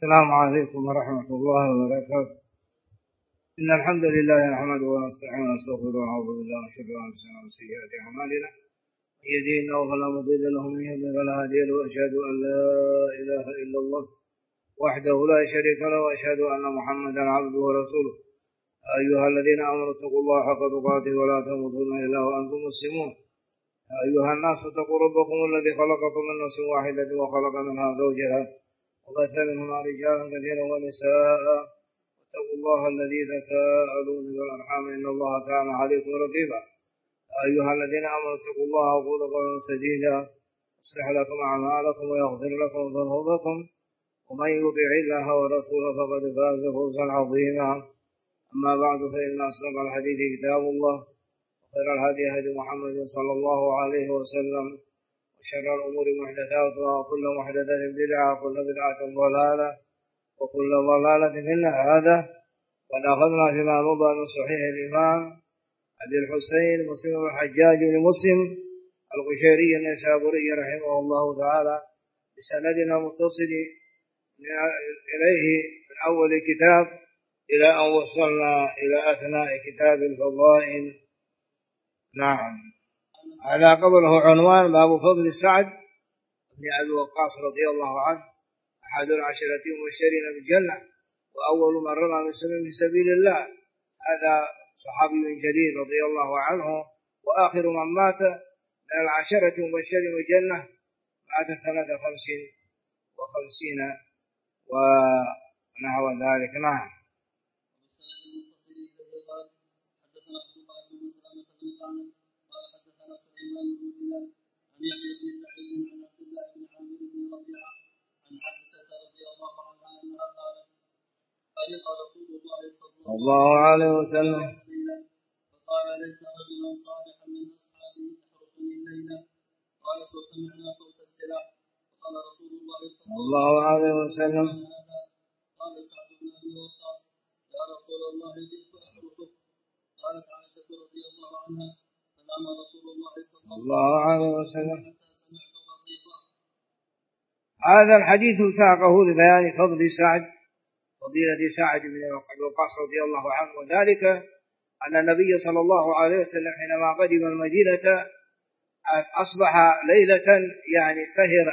السلام عليكم ورحمة الله وبركاته. إن الحمد لله نحمده ونستعينه ونستغفره ونعوذ بالله من شرور أنفسنا ومن سيئات أعمالنا، من يهده الله فلا مضل له ومن يضلل فلا هادي له، وأشهد أن لا إله إلا الله وحده لا شريك له، وأشهد أن محمدا عبده ورسوله. أيها الذين آمنوا اتقوا الله حق تقاته ولا تموتن إلا وأنتم مسلمون. أيها الناس اتقوا ربكم الذي خلقكم من نفس واحدة وخلق منها زوجها وبث منهما رجالا كثيرا ونساء، واتقوا الله الذي تساءلون بالأرحام إن الله كان عليكم رقيبا. أيها الذين آمنوا اتقوا الله وقولوا قولا سديدا يصلح لكم أعمالكم ويغفر لكم ذنوبكم، ومن يطع الله ورسوله فقد فاز فوزا عظيما. أما بعد، فإن أصدق الحديث كتاب الله، وخير الهدي هدي محمد صلى الله عليه وسلم، وشر الأمور محدثاتها، وكل محدثة بدعة، وكل بدعة ضلالة، وكل ضلالة في النار. هذا قد أخذنا فيما مضى من صحيح الإمام أبي الحسين مسلم بن الحجاج بن مسلم القشيري النيسابوري رحمه الله تعالى بسندنا المتصل إليه من أول كتاب إلى أن وصلنا إلى أثناء كتاب الفضائل. نعم، هذا قبله عنوان باب فضل سعد بن أبي وقاص رضي الله عنه، أحد العشرة المبشرين بالجنة، وأول من رمى بالسهم في سبيل الله. هذا صحابي جليل رضي الله عنه، وآخر من مات من العشرة المبشرين بالجنة مات سنة 55 ونحو ذلك. نعم. قال حدثنا سليمان بن بلال عن يحيى بن سعيد عن عبد الله بن عامر بن ربيعه عن عائشه رضي الله عنها انها قالت: خلق رسول الله صلى الله عليه وسلم فقال: ليس رجلا صالحا من اصحابه يحرسني الليله. قالت: وسمعنا صوت السلاح. فقال رسول الله صلى الله عليه وسلم: قال سعد بن ابي وقاص: يا رسول الله جئت احرسك. قالت عائشه رضي الله عنها: فنام رسول الله صلى الله عليه وسلم حتى سمعت غضيضا. هذا الحديث ساقه لبيان فضيلة سعد بن أبي وقاص رضي الله عنه، وذلك أن النبي صلى الله عليه وسلم حينما قدم المدينة أصبح ليلة سهر،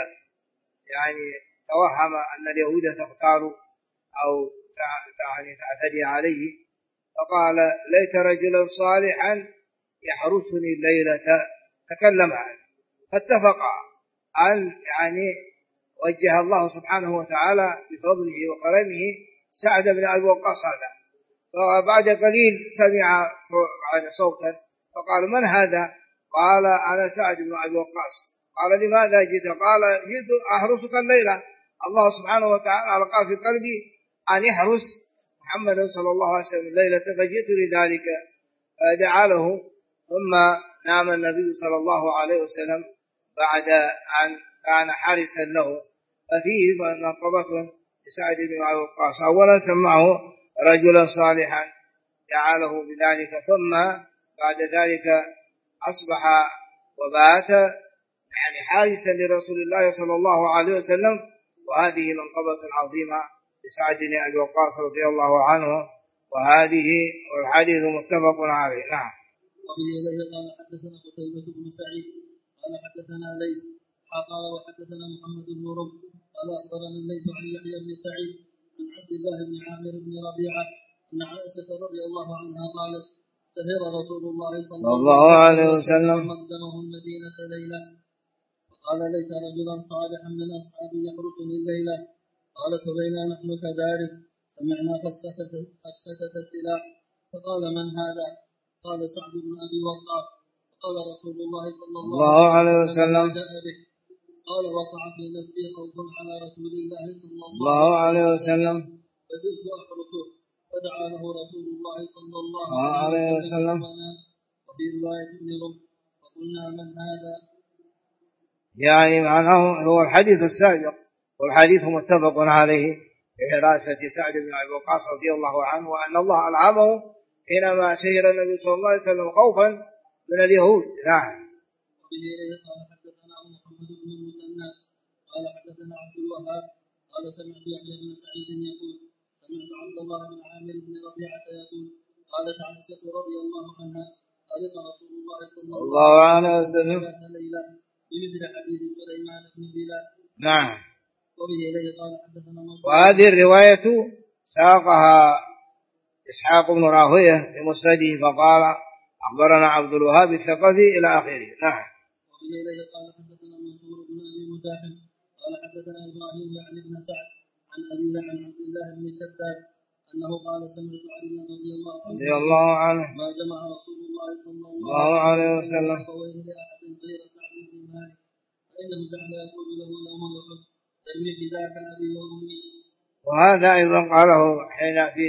توهم أن اليهود تختار أو تعتدي عليه، فقال: ليت رجلا صالحا يحرسني الليلة. تكلم عنه، فاتفقا أن وجه الله سبحانه وتعالى بفضله وكرمه سعد بن أبي وقاص هذا. فبعد قليل سمع صوتا، فقال: من هذا؟ قال: أنا سعد بن أبي وقاص. قال: لماذا جئت؟ قال: جئت أحرسك الليلة، الله سبحانه وتعالى ألقى في قلبي أن يحرس محمد صلى الله عليه وسلم الليلة، فجئت لذلك. فدعا له، ثم نام النبي صلى الله عليه وسلم بعد أن كان حارسا له. ففيه منقبة لسعد بن أبي وقاص: أولا سمعه رجلا صالحا دعا له بذلك، ثم بعد ذلك أصبح وبات حارسا لرسول الله صلى الله عليه وسلم. وهذه منقبة عظيمة لسعد بن أبي وقاص رضي الله عنه، وهذه والحديث متفق عليه. نعم. وفي إليه قال حدثنا قتيبة بن سعيد قال حدثنا ليث قال وحدثنا محمد بن رب قال أخبرنا الليث عن يحيى بن سعيد عن عبد الله بن عامر بن ربيعة أن عائشة رضي الله عنها قالت: سهر رسول الله صلى الله عليه وسلم مقدمه المدينة ليلة، فقال: ليت رجلا صالحا من أصحابي يحرسني الليلة. قالت: فبينا نحن كذلك سمعنا خشخشة السلاح، فقال: من هذا؟ قال: سعد بن أبي وقاص. فقال رسول الله صلى الله عليه وسلم: قال: وقع في نفسي خوف على رسول الله صلى الله عليه وسلم فجئت أحرسه، فدعا له رسول الله صلى الله عليه وسلم. وفي رواية ابن رب: فقلنا: من هذا؟ معناه هو الحديث السابق، والحديث متفق عليه بحراسة سعد بن أبي وقاص رضي الله عنه، وأن الله ألعمه حينما سهر النبي صلى الله عليه وسلم خوفا من اليهود. نعم. وبه قال حدثنا محمد بن المثنى قال حدثنا عبد الوهاب قال سمعت يحيى بن سعيد يقول سمعت عبد الله بن عامر بن ربيعة يقول قالت عائشة رضي الله عنها قالت رسول الله صلى الله عليه وسلم ذات ليلة بمثل حديث سليمان بن بلال. نعم. وبه إليه قال حدثنا وهذه الرواية ساقها إسحاق بن راهويه في مسنده فقال أخبرنا عبد الوهاب الثقفي إلى آخره. نعم. وبه إليه قال حدثنا منصور بن أبي مزاحم قال حدثنا إبراهيم يعني بن سعد عن أبي عن عبد الله بن شداد أنه قال سمعت علي رضي الله عنه ما جمع رسول الله صلى الله عليه وسلم فويل لأحد غير سعد بن مالك فإنه جعل يقول له يوم الأحد ارمي فداك أبي وأمي. وهذا أيضا قاله حين في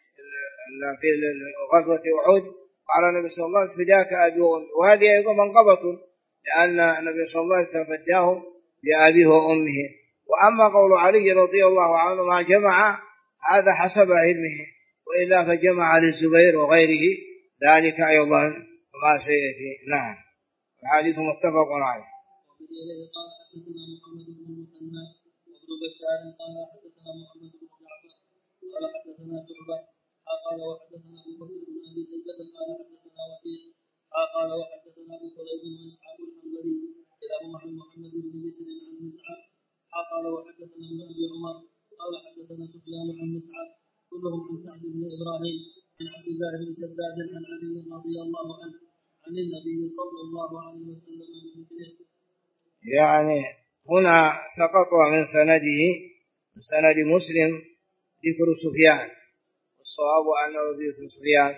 غزوة أحد قال النبي صلى الله عليه وسلم فداك أبي وأمي، وهذه أيضا منقبة لأن النبي صلى الله عليه وسلم فداهم بأبيه وأمه. وأما قول علي رضي الله عنه ما جمع هذا حسب علمه، وإلا فجمع للزبير وغيره ذلك أيضا ما سيأتي. نعم. الحديث متفق عليه. قال حدثنا محمد بن المثنى وابن بشار قال حدثنا محمد بن جعفر قال حدثنا شعبة قال وحدثنا أبو بكر بن أبي شيبة قال حدثنا وكيع قال وحدثنا أبو كريب وإسحاق الحنبلي كلاهما عن محمد بن بشر عن مسعر قال وحدثنا ابن أبي عمر قال حدثنا سفيان عن مسعر كلهم عن سعد بن إبراهيم عن عبد الله بن شداد عن علي رضي الله عنه عن النبي صلى الله عليه وسلم بمثله. يعني هنا سقط من سنده من سند مسلم ذكر سفيان، والصواب أنه ذكر سفيان،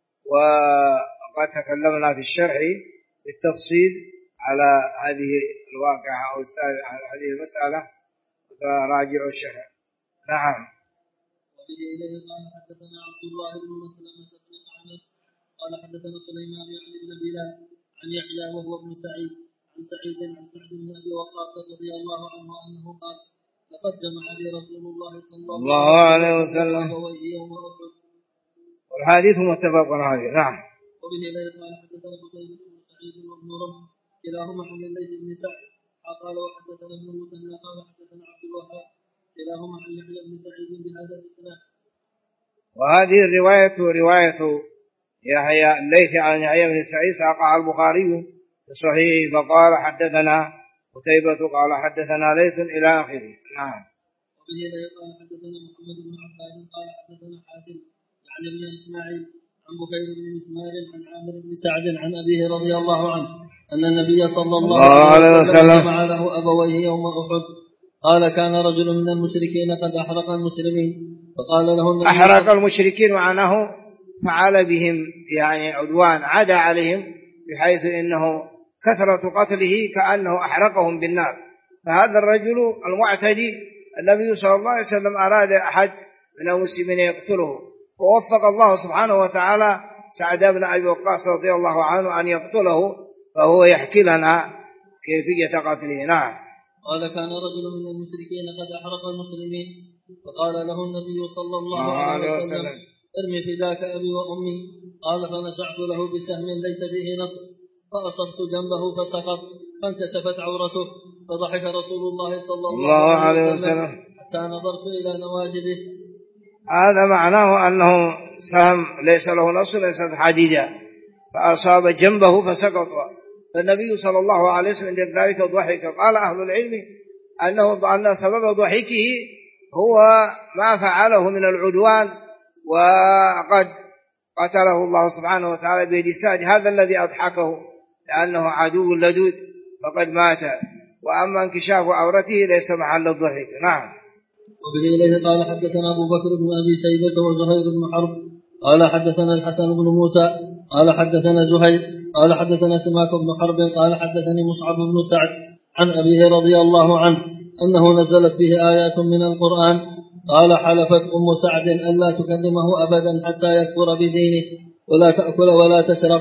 وقد تكلمنا في الشرح بالتفصيل على هذه الواقعة أو هذه المسألة، فراجع الشرح. نعم. وبه إليه قال حدثنا عبد الله بن مسلمة بن أعمر قال حدثنا سليمان يعني بن بلال عن يحيى وهو ابن سعيد عن سعيد عن سعد بن أبي وقاص رضي الله عنه أنه قال لقد جمع لي رسول الله صلى الله عليه وسلم يوم أحد. والحديث متفق عليه. نعم. وبه إليه قال حدثنا قتيبة بن سعيد وابن رمح كلاهما عن الليث بن سعد قال وحدثنا ابن المثنى قال حدثنا عبد الوهاب كلاهما عن يحيى بن سعيد بهذا الإسناد. وهذه الرواية رواية يحيى الليث عن يحيى بن سعيد ساقها البخاري في صحيحه فقال حدثنا قتيبة قال حدثنا ليث إلى آخره. نعم. وبه إليه قال حدثنا محمد بن عباد قال حدثنا حاتم يعني ابن إسماعيل عن بكير بن مسمار عن عامر بن سعد عن أبيه رضي الله عنه أن النبي صلى الله عليه وسلم جمع له أبويه يوم أحد. قال كان رجل من المشركين قد أحرق المسلمين فقال له النبي أحرق المشركين معناه فعل بهم يعني عدوان، عدا عليهم بحيث إنه كثرة قتله كأنه أحرقهم بالنار. فهذا الرجل المعتدي النبي صلى الله عليه وسلم أراد أحد من المسلمين يقتله، ووفق الله سبحانه وتعالى سعد بن أبي وقاص رضي الله عنه أن يقتله، فهو يحكي لنا كيفية قتله. نعم. قال كان رجل من المشركين قد أحرق المسلمين فقال له النبي صلى الله عليه وسلم ارمي فداك أبي وأمي. قال فنشعت له بسهم ليس فيه نصر فأصبت جنبه فسقط فانكشفت عورته فضحك رسول الله صلى الله عليه وسلم حتى نظرت إلى نواجذه. هذا معناه أنه سهم ليس له نصر، ليست حديدا، فأصاب جنبه فسقط، فالنبي صلى الله عليه وسلم عند ذلك ضحك. قال أهل العلم أن سبب ضحكه هو ما فعله من العدوان، وقد قتله الله سبحانه وتعالى بيد سعد، هذا الذي أضحكه لأنه عدو لدود فقد مات، وأما انكشاف عورته ليس محل الضحك. نعم. وبه إليه قال حدثنا أبو بكر بن أبي شيبة وزهير بن حرب قال حدثنا الحسن بن موسى قال حدثنا زهير قال حدثنا سماك بن حرب قال حدثني مصعب بن سعد عن أبيه رضي الله عنه أنه نزلت به آيات من القرآن. قال حلفت أم سعد ألا تكلمه أبدا حتى يكفر بدينه ولا تأكل ولا تشرب.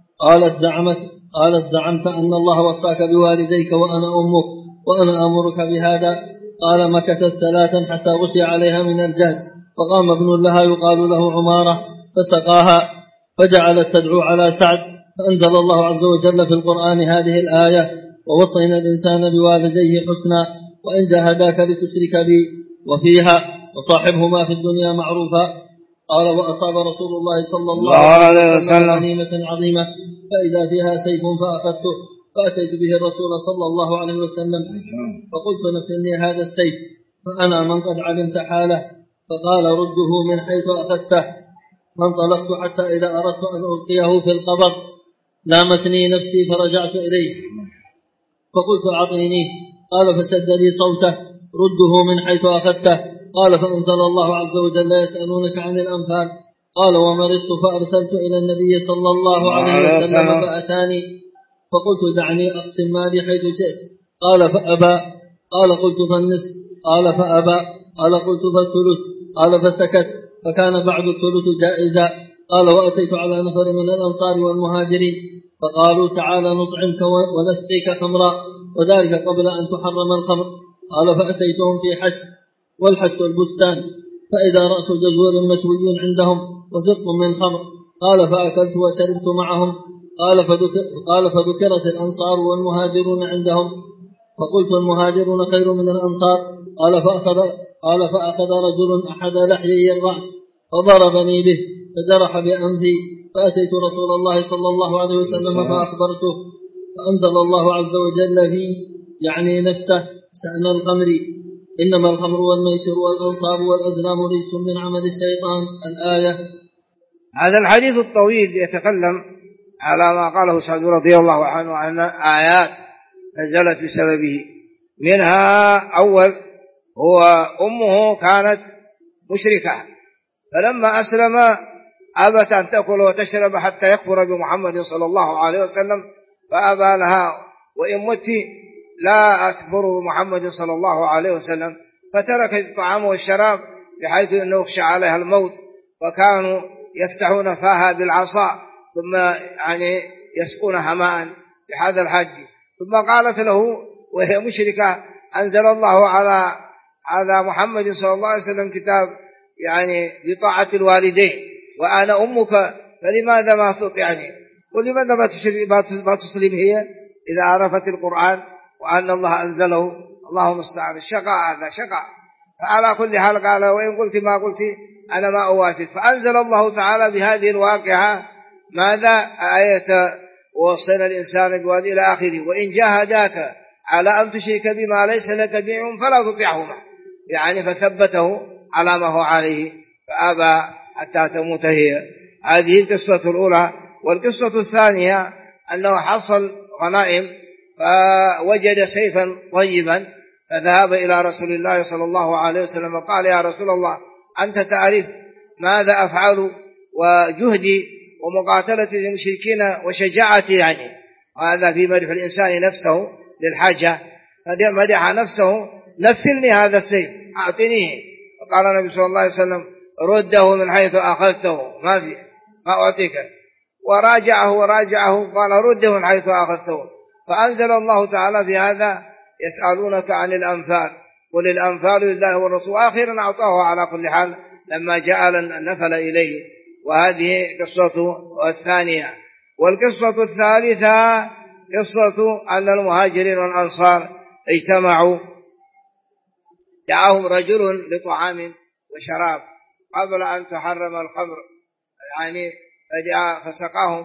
قالت زعمت أن الله وصاك بوالديك وأنا أمك وأنا أمرك بهذا. قال مكثت 3 حتى غشي عليها من الجهد، فقام ابن لها يقال له عمارة فسقاها فجعلت تدعو على سعد، فأنزل الله عز وجل في القرآن هذه الآية ووصينا الإنسان بوالديه حسنا وإن جاهداك لتشرك بي وفيها وصاحبهما في الدنيا معروفا. قال وأصاب رسول الله صلى الله عليه وسلم غنيمة عظيمة فإذا فيها سيف فأخذته فأتيت به الرسول صلى الله عليه وسلم فقلت نفلني هذا السيف فأنا من قد علمت حاله فقال رده من حيث أخذته. فانطلقت حتى إذا أردت أن ألقيه في القبر لامتني نفسي فرجعت إليه فقلت أعطيني قال فسد لي صوته رده من حيث أخذته. قال فأنزل الله عز وجل يسألونك عن الأنفال قال ومرضت فأرسلت إلى النبي صلى الله عليه وسلم فأتاني فقلت دعني أقسم مالي حيث شئت قال فأبى قال قلت فالنصف قال فأبى قال قلت فالثلث قال فسكت فكان بعد الثلث جائزا. قال وأتيت على نفر من الأنصار والمهاجرين فقالوا تعالى نطعمك ونسقيك خمرا وذلك قبل أن تحرم الخمر. قال فأتيتهم في حش والحش البستان فإذا رأس جزور مشوي عندهم وسق من خمر. قال فأكلت وشربت معهم. قال فذكرت الأنصار والمهاجرون عندهم فقلت المهاجرون خير من الأنصار. قال فأخذ رجل أحد لحيي الرأس فضربني به فجرح بأنفي فأتيت رسول الله صلى الله عليه وسلم فأخبرته فأنزل الله عز وجل في يعني نفسه شأن الخمر إنما الخمر والميسر والأنصاب والأزلام رجس من عمل الشيطان الآية. هذا الحديث الطويل يتكلم على ما قاله سعد رضي الله عنه عن آيات نزلت بسببه. منها أول هو أمه كانت مشركة فلما أسلم أبت أن تأكل وتشرب حتى يكفر بمحمد صلى الله عليه وسلم فأبى لها وإن مت لا أكفر بمحمد صلى الله عليه وسلم فتركت الطعام والشراب بحيث أنه يخشى عليها الموت وكانوا يفتحون فاها بالعصا ثم يعني يسقونها ماء بهذا الحج. ثم قالت له وهي مشركة أنزل الله على محمد صلى الله عليه وسلم كتاب يعني بطاعة الوالدين وأنا أمك فلماذا ما تطيعني ولماذا ما تسلم هي إذا عرفت القرآن وأن الله أنزله. اللهم استعان الشقاء هذا شقاء. فعلى كل حال قال وإن قلت ما قلت أنا ما أوافق. فأنزل الله تعالى بهذه الواقعة ماذا آية ووصينا الإنسان بوالديه إلى آخره وإن جاهداك على أن تشرك بما ليس لك به فلا تطيعهما يعني فثبته على ما هو عليه فأبى حتى تموت هي. هذه القصة الأولى. والقصة الثانية أنه حصل غنائم فوجد سيفا طيبا فذهب إلى رسول الله صلى الله عليه وسلم وقال يا رسول الله أنت تعرف ماذا أفعل وجهدي ومقاتلة المشركين وشجاعتي يعني وهذا في مدح الإنسان نفسه للحاجة فمدح نفسه نفلني هذا السيف أعطنيه. وقال النبي صلى الله عليه وسلم رده من حيث أخذته ما أعطيك وراجعه قال رده من حيث أخذته. فأنزل الله تعالى في هذا يسألونك عن الأنفال قل الأنفال لله والرسول آخرا أعطاه على كل حال لما جاء النفل إليه. وهذه قصته الثانية. والقصة الثالثة قصة أن المهاجرين والأنصار اجتمعوا دعاهم رجل لطعام وشراب قبل أن تحرم الخمر يعني فسقاهم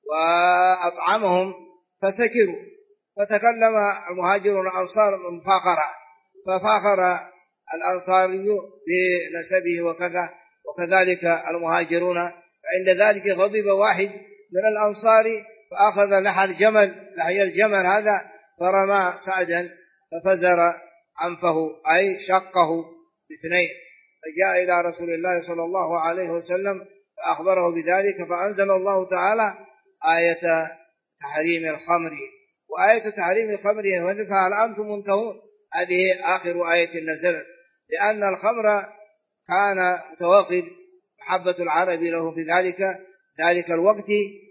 وأطعمهم فسكروا فتكلم المهاجرون والأنصار مفاخرة ففاخر الأنصاري بنسبه وكذلك المهاجرون. فعند ذلك غضب واحد من الأنصار فأخذ لحي الجمل هذا فرمى سعدا ففزر أنفه أي شقه باثنين فجاء إلى رسول الله صلى الله عليه وسلم فأخبره بذلك فأنزل الله تعالى آية تحريم الخمر. وآية تحريم الخمر فهل أنتم منتهون هذه آخر آية نزلت لأن الخمر كان متوقد محبة العرب له في ذلك الوقت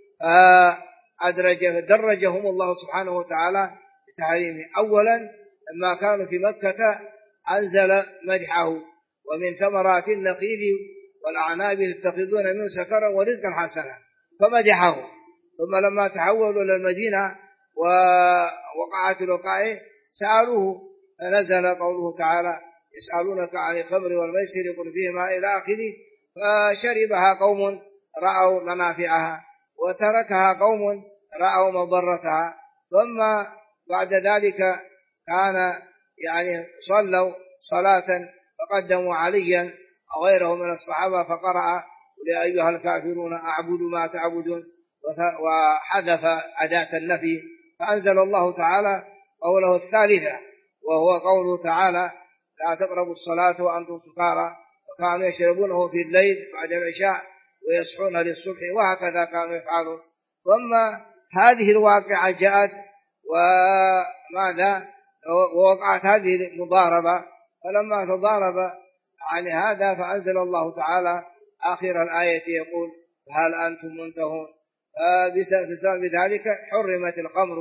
درجهم الله سبحانه وتعالى بتحريمه. أولا لما كانوا في مكة أنزل مدحه ومن ثمرات النخيل والأعناب يتخذون منه سكرا ورزقا حسنا فمدحه. ثم لما تحولوا إلى المدينة ووقعت الوقائع سألوه فنزل قوله تعالى يسألونك عن الخمر والميسر قل فيهما إلى آخره. فشربها قوم رأوا منافعها وتركها قوم رأوا مضرتها، ثم بعد ذلك كان يعني صلوا صلاة فقدموا عليا أو غيره من الصحابة فقرأ يا أيها الكافرون أعبد ما تعبدون وحذف أداة النفي، فأنزل الله تعالى قوله الثالثة وهو قوله تعالى لا تقربوا الصلاة وأنتم سكارى وكانوا يشربونه في الليل بعد العشاء ويصحون للصبح وهكذا كانوا يفعلون. ثم هذه الواقعة جاءت وماذا ووقعت هذه المضاربة، فلما تضارب عن هذا فأنزل الله تعالى آخر الآية يقول هل أنتم منتهون. بسبب ذلك حرمت الخمر.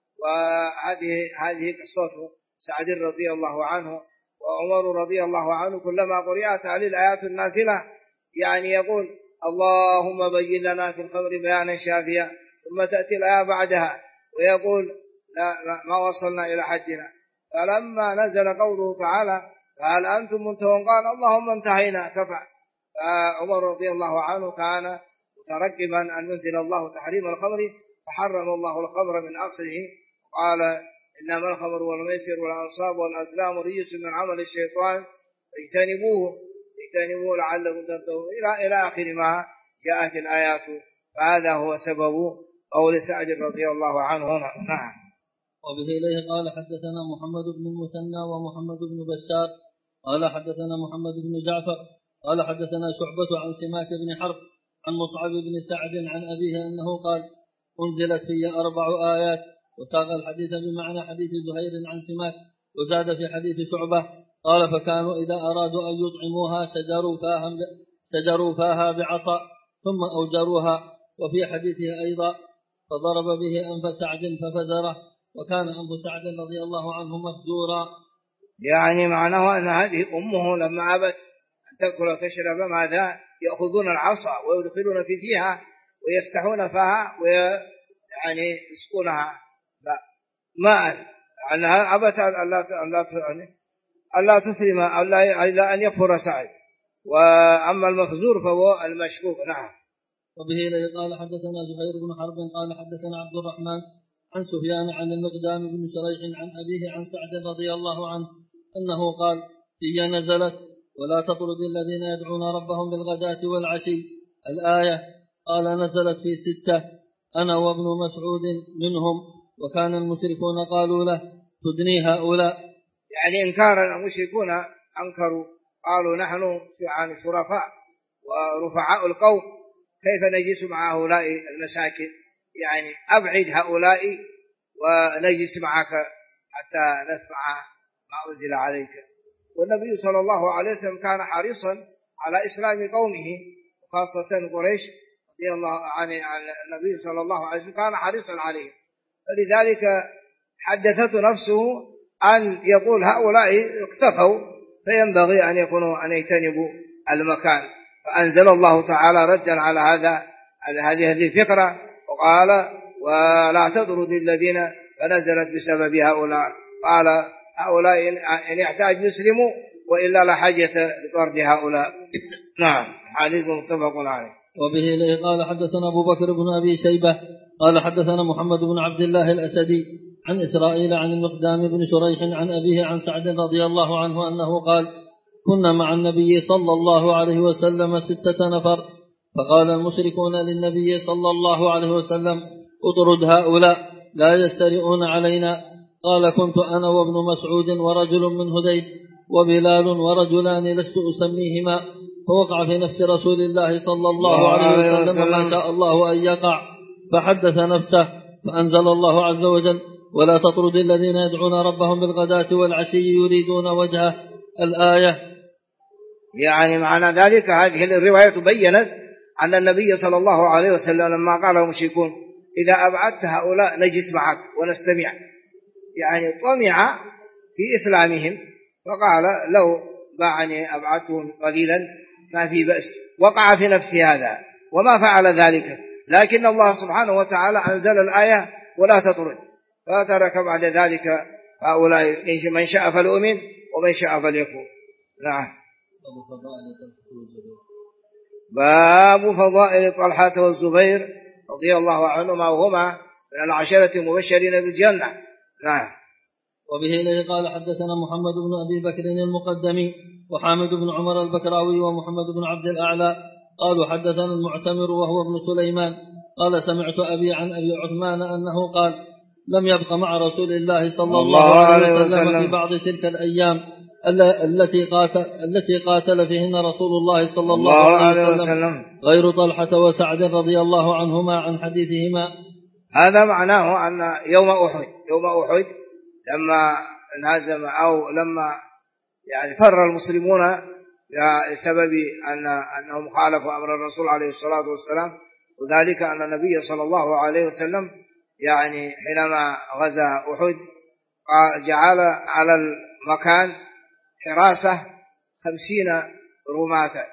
وهذه قصته سعد رضي الله عنه وعمر رضي الله عنه كلما قرأت عليه الآيات النازلة يعني يقول اللهم بين لنا في الخمر بيانا شافيا، ثم تأتي الآية بعدها ويقول لا ما وصلنا إلى حدنا. فلما نزل قوله تعالى فهل أنتم منتهون قال اللهم انتهينا كفى. فعمر رضي الله عنه كان مترقبا أن ينزل الله تحريم الخمر فحرم الله الخمر من أصله وقال إنما الخمر والميسر والأنصاب والأزلام رجس من عمل الشيطان اجتنبوه لعلكم تتقون إلى آخر ما جاءت الآيات. فهذا هو سبب قول سعد رضي الله عنه. نعم. وبه إليه قال حدثنا محمد بن المثنى ومحمد بن بشار قال حدثنا محمد بن جعفر قال حدثنا شعبة عن سماك بن حرب عن مصعب بن سعد عن أبيه أنه قال أنزلت في 4 آيات، وساق الحديث بمعنى حديث زهير عن سماك وزاد في حديث شعبة قال فكانوا إذا أرادوا أن يطعموها سجروا فاها بعصا ثم أوجروها. وفي حديثه أيضا فضرب به أنف سعد ففزره وكان أنف سعد رضي الله عنه مفزورا. يعني معناه أن هذه أمه لما أبت أن تأكل وتشرب ماذا يأخذون العصا ويدخلون فيها ويفتحون فيها ويعني يسقونها ماء، أنها أبت ألا تسلم ألا أن يكفر سعد. وأما المفزور فهو المشكوك. نعم. وبه إليه قال حدثنا زهير بن حرب قال حدثنا عبد الرحمن عن سفيان عن المقدام بن شريح عن أبيه عن سعد رضي الله عنه أنه قال هي نزلت ولا تطرد الذين يدعون ربهم بالغداة والعشي الآية. قال نزلت في 6 أنا وابن مسعود منهم، وكان المشركون قالوا له تدني هؤلاء، يعني إنكارا المشركون أنكروا قالوا نحن شرفاء ورفعاء القوم كيف نجلس مع هؤلاء المساكين، يعني أبعد هؤلاء ونجلس معك حتى نسمع ما أنزل عليك. والنبي صلى الله عليه وسلم كان حريصا على إسلام قومه وخاصة قريش رضي الله عن النبي صلى الله عليه وسلم كان حريصا عليه، فلذلك حدثته نفسه أن يقول هؤلاء اقتفوا فينبغي أن يكونوا أن يجتنبوا المكان. فأنزل الله تعالى ردا على هذه الفكرة وقال ولا تطرد الذين، فنزلت بسبب هؤلاء قال هؤلاء إن يحتاج يسلموا وإلا لا حاجة لطرد هؤلاء. نعم. حديث متفق عليه. وبه إليه قال حدثنا أبو بكر بن أبي شيبة قال حدثنا محمد بن عبد الله الأسدي عن إسرائيل عن المقدام بن شريح عن أبيه عن سعد رضي الله عنه أنه قال كنا مع النبي صلى الله عليه وسلم 6 نفر، فقال المشركون للنبي صلى الله عليه وسلم اطرد هؤلاء لا يسترئون علينا. قال كنت أنا وابن مسعود ورجل من هذيل وبلال ورجلان لست أسميهما، فوقع في نفس رسول الله صلى الله عليه وسلم ما شاء الله أن يقع، فحدث نفسه فأنزل الله عز وجل ولا تطرد الذين يدعون ربهم بالغداة والعشي يريدون وجهه الآية. يعني معنى ذلك هذه الرواية بيّنت أن النبي صلى الله عليه وسلم لما قال المشركون إذا أبعدت هؤلاء نجلس معك ونستمع، يعني طمع في إسلامهم فقال لو باعني أبعدتهم قليلا ما في بأس، وقع في نفسه هذا وما فعل ذلك، لكن الله سبحانه وتعالى أنزل الآية ولا تطرد، فترك بعد ذلك هؤلاء من شاء فليؤمن ومن شاء فليكفر. نعم. باب فضائل طلحة والزبير رضي الله عنهما وهما من العشرة المبشرين بالجنة. نعم. وبه إليه قال حدثنا محمد بن أبي بكر المقدمي وحامد بن عمر البكراوي ومحمد بن عبد الأعلى قالوا حدثنا المعتمر وهو ابن سليمان قال سمعت أبي عن أبي عثمان أنه قال لم يبق مع رسول الله صلى الله عليه وسلم في بعض تلك الأيام التي قاتل فيهن رسول الله صلى الله عليه وسلم غير طلحة وسعد رضي الله عنهما عن حديثهما. هذا معناه أن يوم أحد لما انهزم أو لما يعني فر المسلمون بسبب أنهم خالفوا أمر الرسول عليه الصلاة والسلام، وذلك أن النبي صلى الله عليه وسلم يعني حينما غزا أحد جعل على المكان حراسة 50 رماة،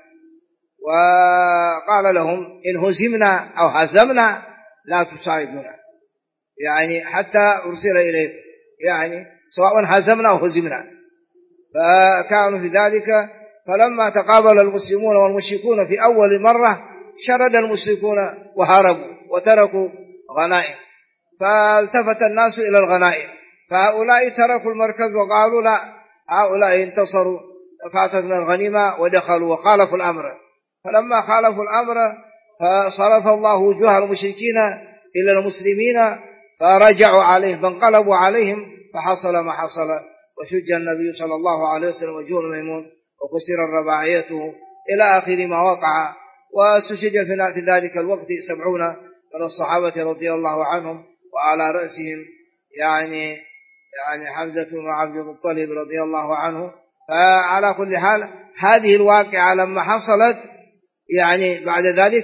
وقال لهم إن هزمنا أو هزمنا لا تساعدنا، يعني حتى أرسل إليكم، يعني سواء هزمنا أو هزمنا. فكانوا في ذلك، فلما تقابل المسلمون والمشركون في أول مرة شرد المشركون وهربوا وتركوا غنائم، فالتفت الناس إلى الغنائم، فهؤلاء تركوا المركز وقالوا لا، هؤلاء انتصروا فاتتنا الغنيمة ودخلوا وخالفوا الأمر. فلما خالفوا الأمر فصرف الله وجوه المشركين إلى المسلمين فرجعوا عليهم فانقلبوا عليهم، فحصل ما حصل، وشج النبي صلى الله عليه وسلم وجوه ميمون وكسر رباعيته إلى آخر ما وقع. واستشهد في ذلك الوقت 70 من الصحابة رضي الله عنهم، وعلى رأسهم يعني حمزة بن عبد المطلب رضي الله عنه. فعلى كل حال هذه الواقعة لما حصلت يعني بعد ذلك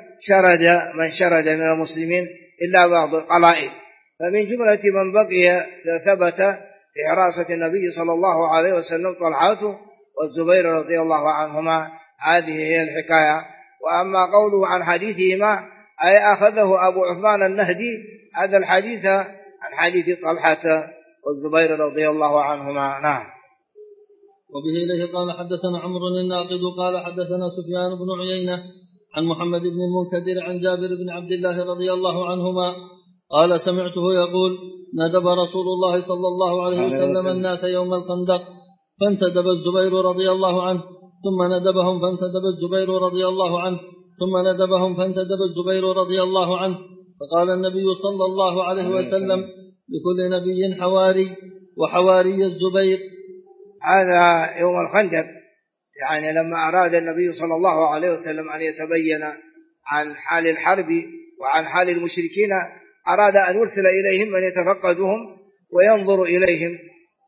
من شرد من المسلمين إلا بعض القلائل، فمن جملة من بقي ثبت في حراسة النبي صلى الله عليه وسلم طلحة والزبير رضي الله عنهما. هذه هي الحكاية. وأما قوله عن حديثهما أي أخذه أبو عثمان النهدي هذا الحديث عن حديث طلحة والزبير رضي الله عنهما. نعم. وبه إليه قال حدثنا عمرو الناقد قال حدثنا سفيان بن عيينة عن محمد بن المنكدر عن جابر بن عبد الله رضي الله عنهما قال سمعته يقول ندب رسول الله صلى الله عليه وسلم الناس يوم الخندق فانتدب الزبير رضي الله عنه ثم ندبهم فانتدب الزبير رضي الله عنه ثم ندبهم فانتدب الزبير رضي الله عنه. فقال النبي صلى الله عليه وسلم لكل نبي حواري وحواري الزبير. هذا يوم الخندق، يعني لما أراد النبي صلى الله عليه وسلم أن يتبين عن حال الحرب وعن حال المشركين أراد أن يرسل إليهم من يتفقدهم وينظر إليهم،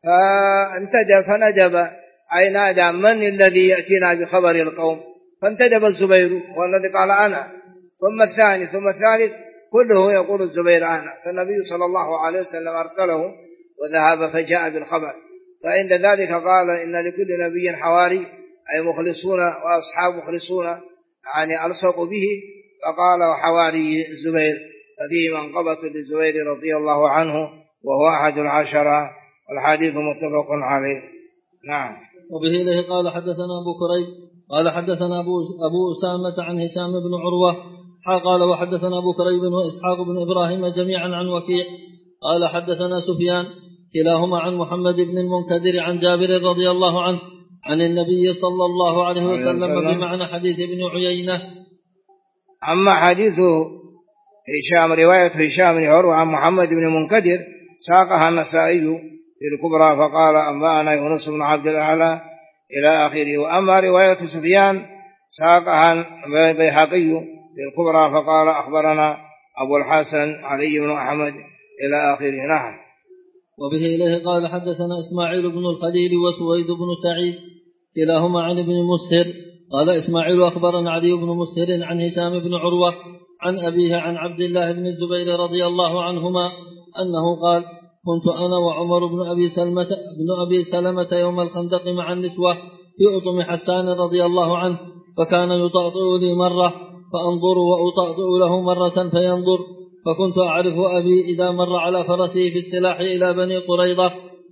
فندب أي نادى من الذي يأتينا بخبر القوم، فانتدب الزبير والذي قال أنا، ثم الثاني ثم الثالث كله يقول الزبير أنا. فالنبي صلى الله عليه وسلم أرسله وذهب فجاء بالخبر. فعند ذلك قال إن لكل نبي حواري أي مخلصون وأصحاب مخلصون يعني ألصقوا به، فقال وحواري الزبير، ففيه منقبة للزبير رضي الله عنه وهو أحد العشرة، والحديث متفق عليه. نعم. وبه إليه قال حدثنا أبو كريب قال حدثنا أبو أسامة عن هشام بن عروة قال وحدثنا أبو كريب وإسحاق بن إبراهيم جميعا عن وكيع قال حدثنا سفيان كلاهما عن محمد بن المنكدر عن جابر رضي الله عنه عن النبي صلى الله عليه وسلم بمعنى حديث ابن عيينة. أما حديث هشام رواية هشام بن عروة عن محمد بن المنكدر ساقها النسائي في الكبرى فقال أنبأنا يونس بن عبد الأعلى إلى آخره. وأما رواية سفيان ساقها البيهقي في الكبرى فقال أخبرنا أبو الحسن علي بن أحمد إلى آخره. نعم. وبه إليه قال حدثنا إسماعيل بن الخليل وسويد بن سعيد كلاهما عن ابن مسهر قال إسماعيل أخبرنا علي بن مسهر عن هشام بن عروة عن أبيه عن عبد الله بن الزبير رضي الله عنهما أنه قال كنت أنا وعمر بن أبي سلمة يوم الخندق مع النسوة في أطم حسان رضي الله عنه، فكان يطأطئ لي مرة فأنظر وأطأطئ له مرة فينظر، فكنت أعرف أبي إذا مر على فرسه في السلاح إلى بني قريظة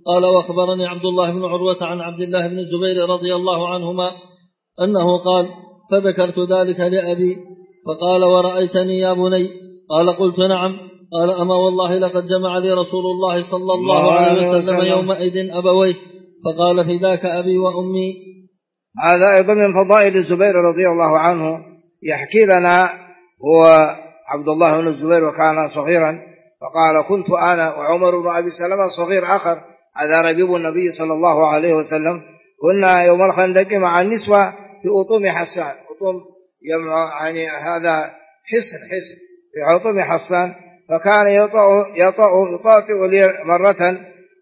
قال وأخبرني عبد الله بن عروة عن عبد الله بن الزبير رضي الله عنهما أنه قال فذكرت ذلك لأبي فقال ورأيتني يا بني؟ قال قلت نعم. قال أما والله لقد جمع لي رسول الله صلى الله عليه وسلم يومئذ أبويه فقال فداك أبي وأمي. هذا أيضا من فضائل الزبير رضي الله عنه. يحكي لنا هو عبد الله بن الزبير وكان صغيرا، فقال كنت أنا وعمر بن أبي سلمة صغير آخر، هذا ربيب النبي صلى الله عليه وسلم، كنا يوم الخندق مع النسوة في أطوم حسان. أطوم يعني هذا حصن في أطوم حسان، فكان يطاطئ لي مرة،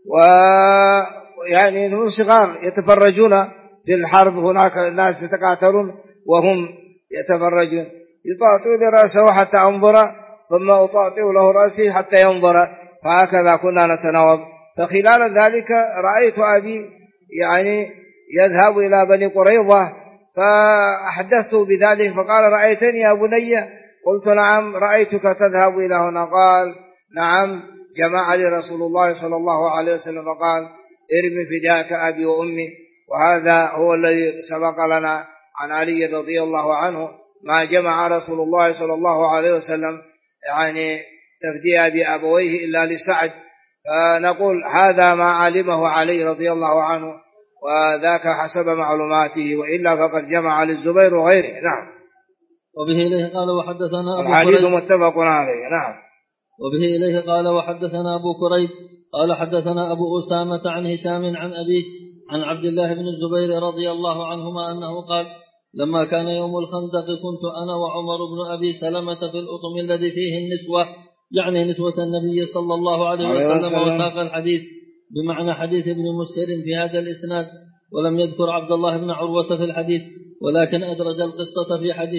ويعني هم صغار يتفرجون في الحرب، هناك الناس يتقاتلون وهم يتفرجون، يطاطئ لي رأسه حتى أنظر، ثم أطاطئ له رأسي حتى ينظر، فهكذا كنا نتناوب. فخلال ذلك رأيت أبي يعني يذهب إلى بني قريظة، فأحدثته بذلك فقال رأيتني يا بني؟ قلت نعم رأيتك تذهب إلى هنا. قال نعم جمع لي رسول الله صلى الله عليه وسلم فقال ارمي فداك أبي وأمي. وهذا هو الذي سبق لنا عن علي رضي الله عنه، ما جمع رسول الله صلى الله عليه وسلم يعني تفدية بأبويه إلا لسعد، فنقول هذا ما علمه علي رضي الله عنه، وذاك حسب معلوماته، وإلا فقد جمع للزبير وغيره. نعم. وبه إليه قال وحدثنا أبو الحديث متفق عليه. نعم. وبه إليه قال وحدثنا أبو كريب قال حدثنا أبو أسامة عن هشام عن أبيه عن عبد الله بن الزبير رضي الله عنهما أنه قال لما كان يوم الخندق كنت أنا وعمر بن أبي سلمة في الأطم الذي فيه النسوة، يعني نسوة النبي صلى الله عليه وسلم، وساق الحديث بمعنى حديث ابن مسهر في هذا الإسناد، ولم يذكر عبد الله بن عروة في الحديث، ولكن أدرج القصة في حديث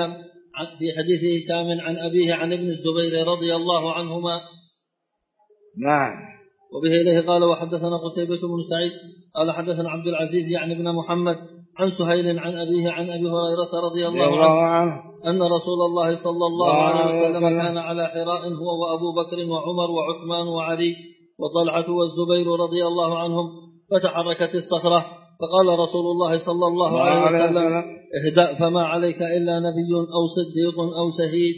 هشام عن أبيه عن ابن الزبير رضي الله عنهما. نعم. وبه إليه قال وحدثنا قتيبة بن سعيد قال حدثنا عبد العزيز يعني بن محمد عن سهيل عن أبيه عن أبي هريرة رضي الله عنه أن رسول الله صلى الله عليه وسلم كان على حراء هو وأبو بكر وعمر وعثمان وعلي وطلحة والزبير رضي الله عنهم، فتحركت الصخرة فقال رسول الله صلى الله عليه وسلم اهدأ فما عليك إلا نبي أو صديق أو شهيد.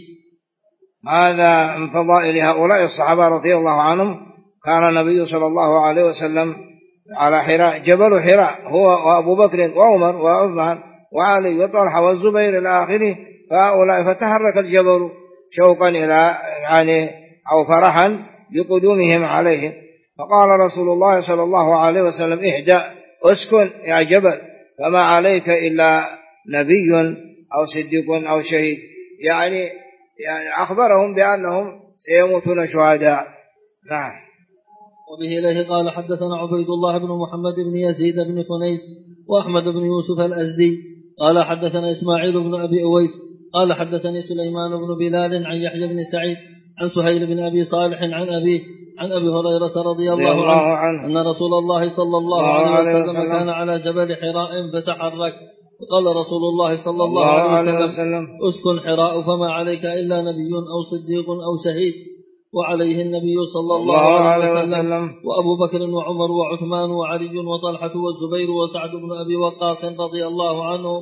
هذا من فضائل هؤلاء الصحابة رضي الله عنهم. كان النبي صلى الله عليه وسلم على حراء، جبل حراء، هو وأبو بكر وعمر وعثمان وعلي وطلحة والزبير إلى آخره، فهؤلاء فتحرك الجبل شوقا إلى يعني أو فرحا بقدومهم عليه، فقال رسول الله صلى الله عليه وسلم اهدأ اسكن يا جبل فما عليك إلا نبي أو صديق أو شهيد، يعني أخبرهم بأنهم سيموتون شهداء. نعم. وبه إليه قال حدثنا عبيد الله بن محمد بن يزيد بن خنيس وأحمد بن يوسف الأزدي قال حدثنا إسماعيل بن أبي أويس قال حدثني سليمان بن بلال عن يحيى بن سعيد عن سهيل بن أبي صالح عن أبيه عن أبي هريرة رضي الله عنه أن رسول الله صلى الله عليه وسلم كان على جبل حراء فتحرك، فقال رسول الله صلى الله عليه وسلم اسكن حراء فما عليك إلا نبي أو صديق أو شهيد، وعليه النبي صلى الله عليه وسلم وأبو بكر وعمر وعثمان وعلي وطلحة والزبير وسعد بن أبي وقاص رضي الله عنهم،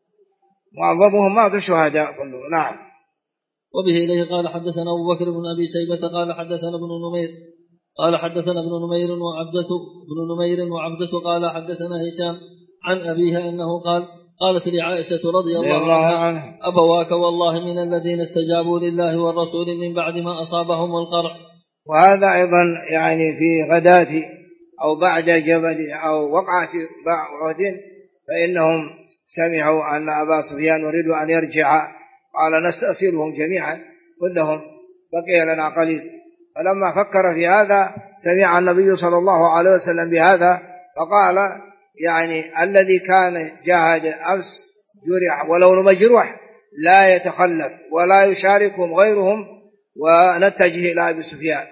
معظمهم ماتوا شهداء كلهم. نعم. وبه إليه قال حدثنا أبو بكر بن أبي شيبة قال حدثنا ابن نمير قال حدثنا ابن نمير وعبدة قال حدثنا هشام عن أبيها أنه قال قالت لي عائشة رضي الله عنها أبواك والله من الذين استجابوا لله والرسول من بعد ما أصابهم القرح. وهذا أيضا يعني في غداة أو بعد جبل أو وقعة بعد، فإنهم سمعوا أن أبا سفيان يريد أن يرجع، قال نستأصلهم جميعا كلهم بقي لنا قليل، فلما فكر في هذا سمع النبي صلى الله عليه وسلم بهذا فقال يعني الذي كان جاهد أمس جرح ولو مجروح لا يتخلف ولا يشاركهم غيرهم ونتجه إلى أبي سفيان،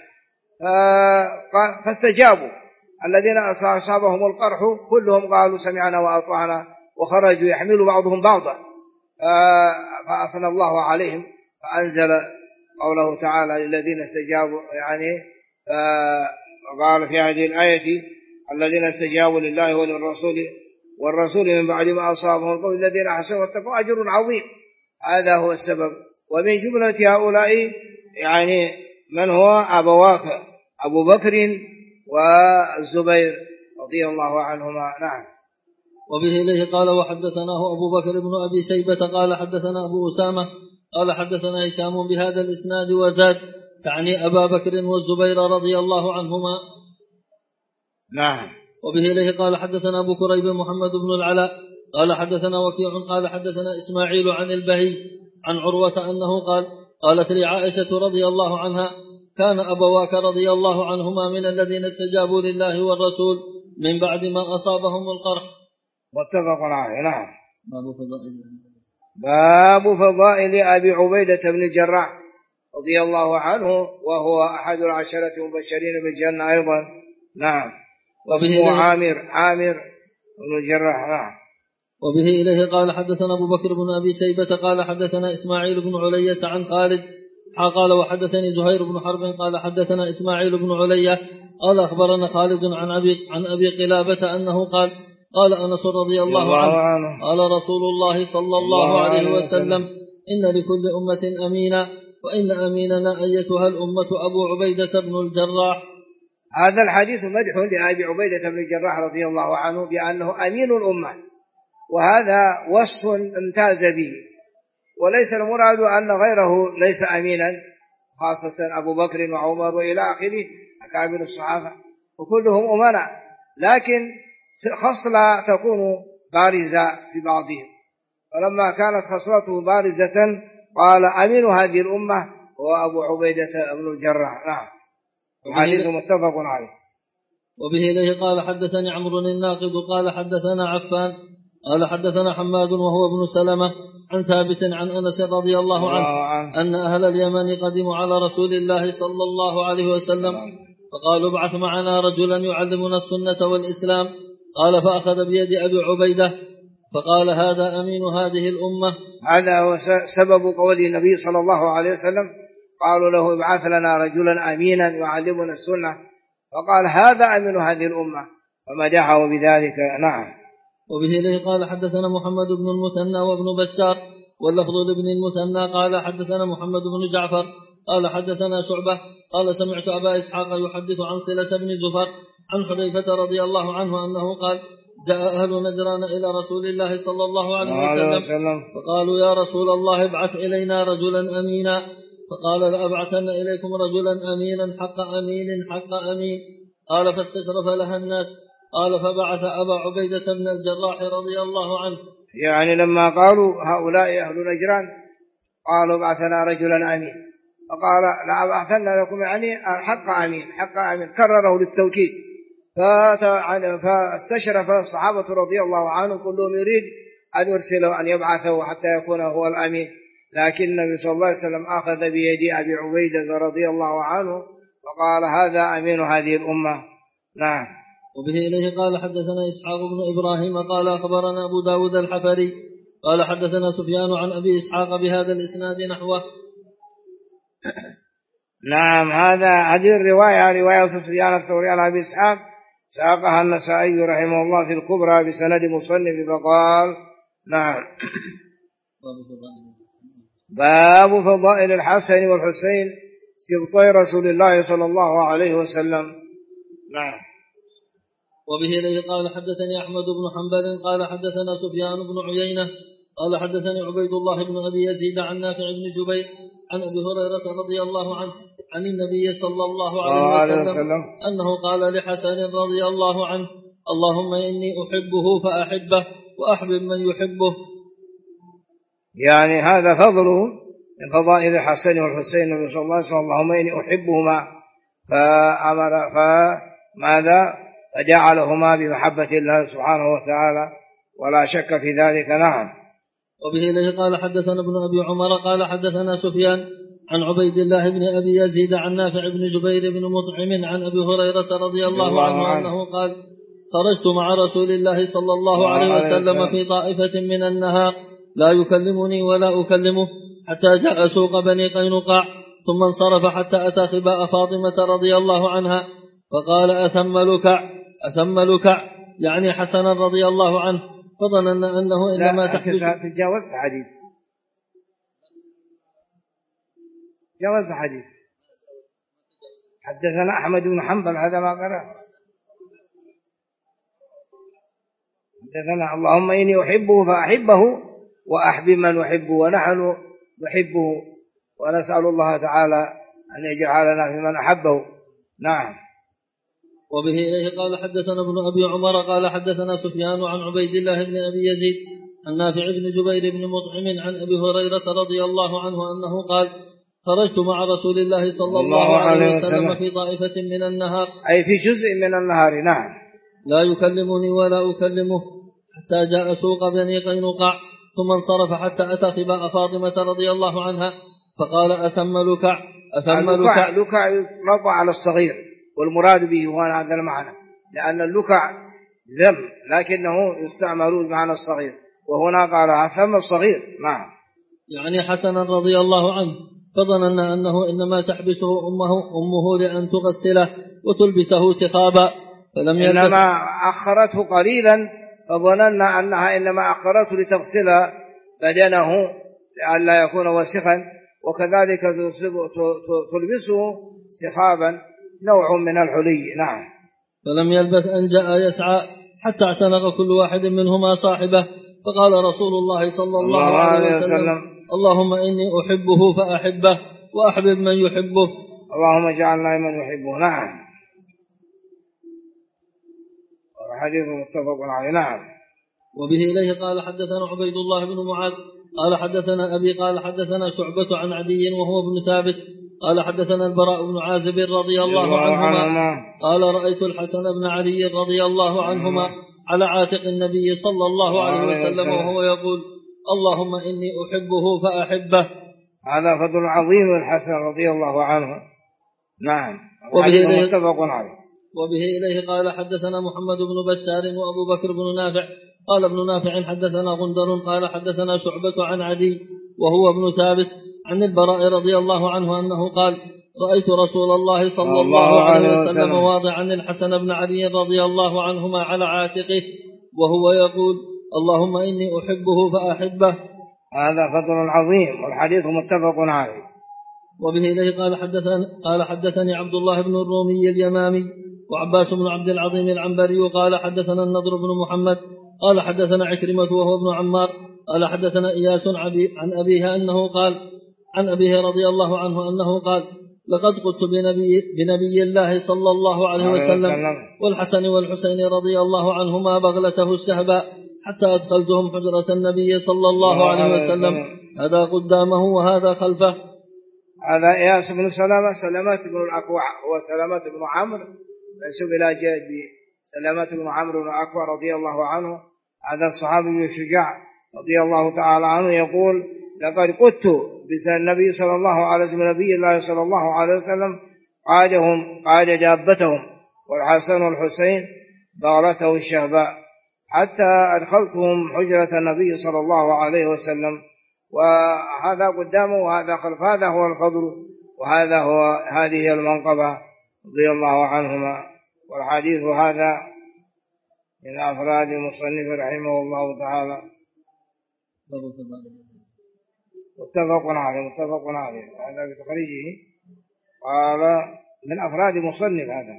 فاستجابوا. الذين أصابهم القرح كلهم قالوا سمعنا وأطعنا، وخرجوا يحمل بعضهم بعضا، فأثنى الله عليهم فأنزل قوله تعالى للذين استجابوا، يعني قال في هذه الآية الذين استجابوا لله والرسول من بعد ما أصابهم القول الذين أحسنوا واتقوا أجر عظيم. هذا هو السبب. ومن جملة هؤلاء يعني من هو أبواك أبو بكر والزبير رضي الله عنهما. نعم. وبه إليه قال وحدثناه أبو بكر بن أبي شيبة قال حدثنا أبو أسامة قال حدثنا هشام بهذا الإسناد وزاد تعني أبا بكر والزبير رضي الله عنهما. نعم. وبه إليه قال حدثنا أبو كريب محمد بن العلاء قال حدثنا وكيع قال حدثنا إسماعيل عن البهي عن عروة أنه قال قالت لي عائشة رضي الله عنها كان أبواك رضي الله عنهما من الذين استجابوا لله والرسول من بعد ما أصابهم القرح. متفق عليه. نعم. باب فضائل أبي عبيدة بن الجراح رضي الله عنه وهو أحد العشرة المبشرين بالجنة أيضا. نعم. واسمه عامر بن الجراح. نعم. وبه إليه قال حدثنا أبو بكر بن أبي شيبة قال حدثنا إسماعيل بن علية عن خالد قال وحدثني زهير بن حرب قال حدثنا إسماعيل بن علية قال أخبرنا خالد عن أبي قلابة أنه قال قال أنس رضي الله عنه قال رسول الله صلى الله عليه وسلم إن لكل أمة أمينا وإن أميننا أيتها الأمة أبو عبيدة بن الجراح. هذا الحديث مدح لأبي عبيدة بن الجراح رضي الله عنه بأنه أمين الأمة، وهذا وصف امتاز به، وليس المراد أن غيره ليس أمينا، خاصة أبو بكر وعمر وإلى آخره أكابر الصحابة وكلهم أمنا، لكن خصلة تكون بارزة في بعضهم، فلما كانت خصلته بارزة قال أمين هذه الأمة هو أبو عبيدة بن الجراح. نعم. الحديث متفق عليه. وبه إليه قال حدثني عمرو الناقد قال حدثنا عفان قال حدثنا حماد وهو ابن سلمة عن ثابت عن أنس رضي الله عنه أن أهل اليمن قدموا على رسول الله صلى الله عليه وسلم فقالوا ابعث معنا رجلا يعلمنا السنة والإسلام، قال فأخذ بيد أبي عبيدة فقال هذا أمين هذه الأمة. هذا هو سبب قول النبي صلى الله عليه وسلم، قالوا له ابعث لنا رجلا أمينا يعلمنا السنة، فقال هذا أمين هذه الأمة، فمدحه بذلك. نعم. وبه إليه قال حدثنا محمد بن المثنى وابن بشار واللفظ لابن المثنى قال حدثنا محمد بن جعفر قال حدثنا شعبة قال سمعت أبا إسحاق يحدث عن صلة بن زفر عن حذيفة رضي الله عنه أنه قال جاء أهل نجران إلى رسول الله صلى الله عليه وسلم فقالوا يا رسول الله ابعث إلينا رجلا أمينا، فقال لأبعثن إليكم رجلا أمينا حق أمين، قال فاستشرف لها الناس، قال فبعث أبا عبيدة بن الجراح رضي الله عنه. يعني لما قالوا هؤلاء أهل نجران قالوا ابعثنا رجلا أمين، فقال لأبعثن لكم يعني حق أمين كرره للتوكيد، فاستشرف الصحابة رضي الله عنهم كلهم يريد أن يرسله أن يبعثه حتى يكون هو الأمين، لكن النبي صلى الله عليه وسلم أخذ بيد أبي عبيدة رضي الله عنه وقال هذا أمين هذه الأمة. نعم. وبه إليه قال حدثنا إسحاق بن إبراهيم قال أخبرنا أبو داود الحفري قال حدثنا سفيان عن أبي إسحاق بهذا الإسناد نحوه. نعم. هذه الرواية رواية سفيان الثوري عن أبي إسحاق ساقها النسائي رحمه الله في الكبرى بسند مصنف فقال. نعم. باب فضائل الحسن والحسين سبطي رسول الله صلى الله عليه وسلم. نعم. وبه إليه قال حدثني أحمد بن حنبل قال حدثنا سفيان بن عيينة قال حدثني عبيد الله بن أبي يزيد عن نافع بن جبير عن أبي هريرة رضي الله عنه عن النبي صلى الله عليه وسلم أنه قال لحسن رضي الله عنه اللهم إني أحبه فأحبه وأحبب من يحبه. يعني هذا فضله من فضائل الحسن والحسين النبي صلى الله عليه وسلم اللهم إني أحبهما فأمر فماذا فجعلهما بمحبة الله سبحانه وتعالى ولا شك في ذلك. نعم. وبه إليه قال حدثنا ابن أبي عمر قال حدثنا سفيان عن عبيد الله بن أبي يزيد عن نافع بن جبير بن مطعم عن أبي هريرة رضي الله عنه أنه قال خرجت مع رسول الله صلى الله عليه وسلم في طائفة من النهار لا يكلمني ولا أكلمه حتى جاء سوق بني قينقاع ثم انصرف حتى أتى خباء فاطمة رضي الله عنها فقال أثم لكع أثم لكع يعني حسنا رضي الله عنه، فظننا أنه إنما تحدث. تجاوز حديث، جاوز حديث. حدثنا أحمد بن حنبل، هذا ما قرأ. حدثنا اللهم إني أحبه فأحبه وأحبب من يحبه ونحن نحبه ونسأل الله تعالى أن يجعلنا في من أحبه. نعم. وبه إليه قال حدثنا ابن أبي عمر قال حدثنا سفيان عن عبيد الله بن أبي يزيد عن نافع بن جبير بن مطعم عن أبي هريرة رضي الله عنه أنه قال خرجت مع رسول الله صلى الله عليه وسلم في طائفة من النهار، أي في جزء من النهار. نعم. لا يكلمني ولا أكلمه حتى جاء سوق بني قينقاع، ثم انصرف حتى أتى خباء فاطمة رضي الله عنها فقال أثم لكع. لكع يطلق على الصغير، والمراد به هو هذا المعنى، لأن اللكع ذم لكنه يستعمل بمعنى الصغير، وهنا قال أثم الصغير. نعم. يعني حسنا رضي الله عنه، فظننا أنه إنما تحبسه أمه لأن تغسله وتلبسه سخابا، إنما أخرته قليلا، فظننا أنها إنما أخرته لتغسل بدنه لئلا يكون وسخا، وكذلك تلبسه سخابا نوع من الحلي. نعم. فلم يلبث أن جاء يسعى حتى اعتنق كل واحد منهما صاحبه، فقال رسول الله صلى الله عليه وسلم اللهم إني أحبه فأحبه وأحبب من يحبه. اللهم اجعلنا من يحبه. نعم. حديث متفق عليه. نعم. وبه إليه قال حدثنا عبيد الله بن معاذ قال حدثنا أبي قال حدثنا شعبة عن عدي وهو ابن ثابت قال حدثنا البراء بن عازب رضي الله عنهما قال رأيت الحسن بن علي رضي الله عنهما على عاتق النبي صلى الله عليه وسلم وهو يقول اللهم إني أحبه فأحبه. هذا فضل عظيم الحسن رضي الله عنه. نعم. متفق عليه. وبه إليه قال حدثنا محمد بن بشار وأبو بكر بن نافع قال ابن نافع حدثنا غندر قال حدثنا شعبة عن عدي وهو ابن ثابت عن البراء رضي الله عنه أنه قال رأيت رسول الله صلى الله عليه وسلم واضعا الحسن بن علي رضي الله عنهما على عاتقه وهو يقول اللهم إني أحبه فأحبه. هذا فضل عظيم والحديث متفق عليه. وبه إليه قال حدثني عبد الله بن الرومي اليمامي وعباس بن عبد العظيم العنبري قال حدثنا النضر بن محمد قال حدثنا عكرمة وهو ابن عمار قال حدثنا إياس عن أبيه أنه قال عن أبيه رضي الله عنه أنه قال لقد قلت بنبي الله صلى الله عليه وسلم والحسن والحسين رضي الله عنهما بغلته الشهباء حتى أدخلتهم حجرة النبي صلى الله عليه وسلم، هذا قدامه وهذا خلفه. هذا إياس بن سلمة بن الأكوع، هو سلمة بن عمرو منسوب إلى جدي سلمة بن عمرو بن الأكوع رضي الله عنه. هذا الصحابي الشجاع رضي الله تعالى عنه يقول لقد قلت بالنبي صلى الله عليه وسلم نبي الله صلى الله عليه وسلم قاد دابتهم والحسن والحسين بغلته الشهباء حتى أدخلتهم حجرة النبي صلى الله عليه وسلم، وهذا قدامه وهذا خلف، هذا هو الفضل هذه المنقبة رضي الله عنهما. والحديث هذا من أفراد المصنف رحمه الله تعالى متفق عليه. هذا بتخريجه قال من أفراد مصنف. هذا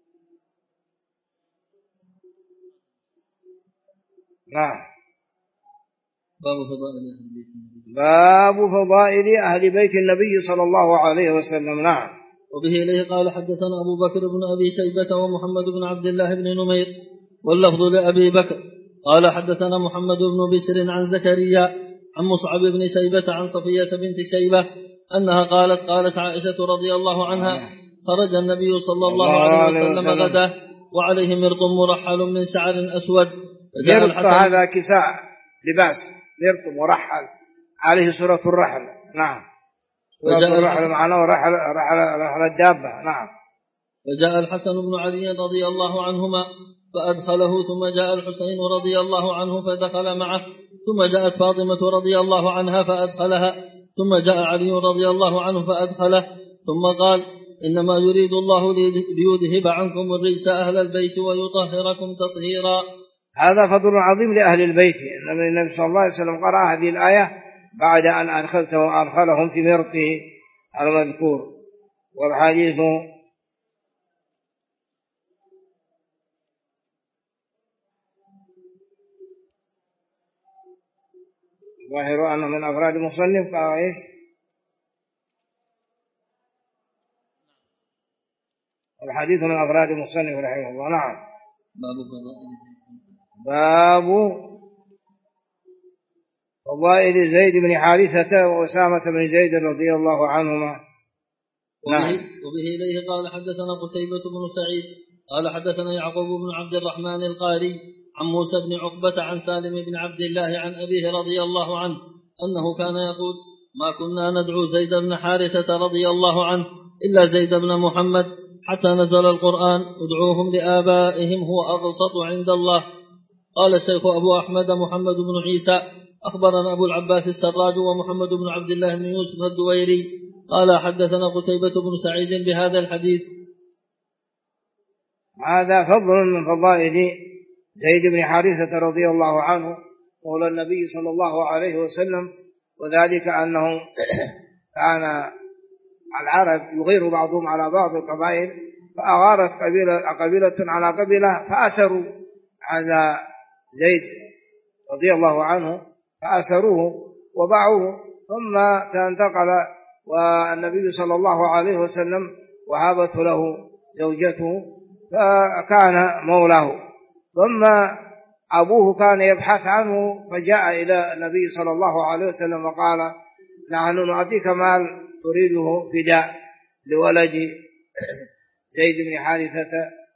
نعم. باب فضائل أهل بيت النبي صلى الله عليه وسلم. نعم. وبه إليه قال حدثنا أبو بكر بن أبي شيبة ومحمد بن عبد الله بن نمير واللفظ لأبي بكر قال حدثنا محمد بن بشر عن زكريا عن مصعب بن شيبة عن صفية بنت شيبة أنها قالت عائشة رضي الله عنها خرج النبي صلى الله عليه وسلم غدا وعليه مرط مرحل من شعر أسود. مرط هذا كساء لباس، مرط مرحل عليه سورة الرحل. نعم. سورة الرحل معناه رحل الدابة. نعم. فجاء الحسن بن علي رضي الله عنهما فأدخله، ثم جاء الحسين رضي الله عنه فدخل معه، ثم جاءت فاطمة رضي الله عنها فأدخلها، ثم جاء علي رضي الله عنه فأدخله، ثم قال إنما يريد الله ليذهب عنكم الرجس أهل البيت ويطهركم تطهيرا. هذا فضل عظيم لأهل البيت. النبي صلى الله عليه وسلم قرأ هذه الآية بعد أن أدخلهم في مرقه المذكور. والحديث ظاهر أنه من أفراد مصنف. قال إيش؟ الحديث من أفراد مصنف رحمه الله. نعم. باب فضائل زيد بن حارثة وأسامة بن زيد رضي الله عنهما. نعم. وبه إليه قال حدثنا قتيبة بن سعيد قال حدثنا يعقوب بن عبد الرحمن القاري عن موسى بن عقبة عن سالم بن عبد الله عن أبيه رضي الله عنه أنه كان يقول ما كنا ندعو زيد بن حارثة رضي الله عنه إلا زيد بن محمد حتى نزل القرآن ادعوهم لآبائهم هو أقسط عند الله. قال الشيخ أبو أحمد محمد بن عيسى أخبرنا أبو العباس السراج ومحمد بن عبد الله بن يوسف الدويري قال حدثنا قتيبة بن سعيد بهذا الحديث. هذا فضل من فضائل زيد بن حارثة رضي الله عنه مولى النبي صلى الله عليه وسلم، وذلك أنه كان العرب يغير بعضهم على بعض القبائل، فأغارت قبيلة على قبيلة فأسروا هذا زيد رضي الله عنه، فأسروه وباعوه، ثم انتقل والنبي صلى الله عليه وسلم وهبته له زوجته فكان مولاه. ثم أبوه كان يبحث عنه فجاء إلى النبي صلى الله عليه وسلم وقال نحن نعطيك مال تريده فداء لولد زيد بن حارثة.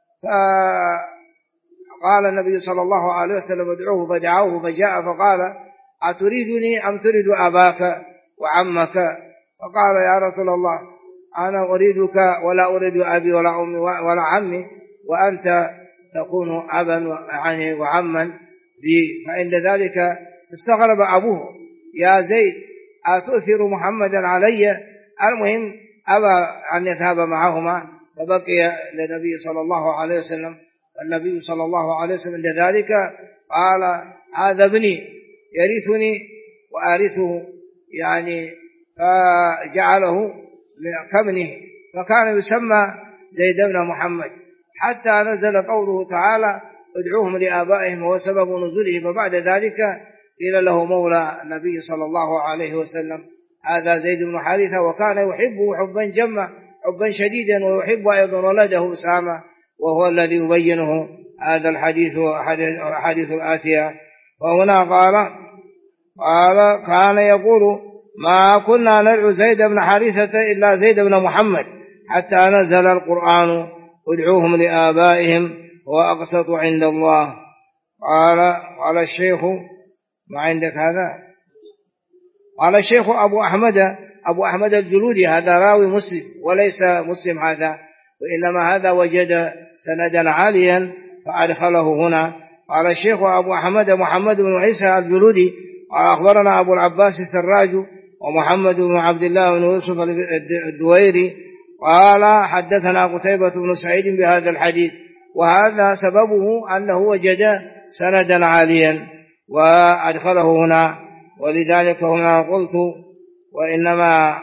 فقال النبي صلى الله عليه وسلم ادعوه، فدعوه فجاء فقال أتريدني أم تريد أباك وعمك؟ فقال يا رسول الله أنا أريدك ولا أريد أبي ولا أمي ولا عمي، وأنت تكون أبا يعني وعما لي. فعند ذلك استغرب أبوه، يا زيد أتؤثر محمدا علي؟ المهم أبى أن يذهب معهما، فبقي للنبي صلى الله عليه وسلم. والنبي صلى الله عليه وسلم عند ذلك قال هذا ابني يرثني وأرثه، يعني فجعله كابنه، فكان يسمى زيد بن محمد حتى نزل قوله تعالى ادعوهم لآبائهم وهو سبب نزوله. فبعد ذلك قيل له مولى النبي صلى الله عليه وسلم هذا زيد بن حارثة، وكان يحبه حبا جما حبا شديدا، ويحب أيضا ولده أسامة، وهو الذي يبينه هذا الحديث الآتية. وهنا قال كان يقول ما كنا ندعو زيد بن حارثة إلا زيد بن محمد حتى نزل القرآن ادعوهم لآبائهم وأقسط عند الله. قال الشيخ ما عندك هذا؟ قال الشيخ أبو أحمد الجلودي هذا راوي مسلم وليس مسلم هذا، وإنما هذا وجد سندا عاليا فأدخله هنا. قال الشيخ أبو أحمد محمد بن عيسى الجلودي أخبرنا أبو العباس السراج ومحمد بن عبد الله بن يوسف الدويري قال حدثنا قتيبة بن سعيد بهذا الحديث، وهذا سببه أنه وجد سندا عاليا وأدخله هنا. ولذلك هنا قلت وإنما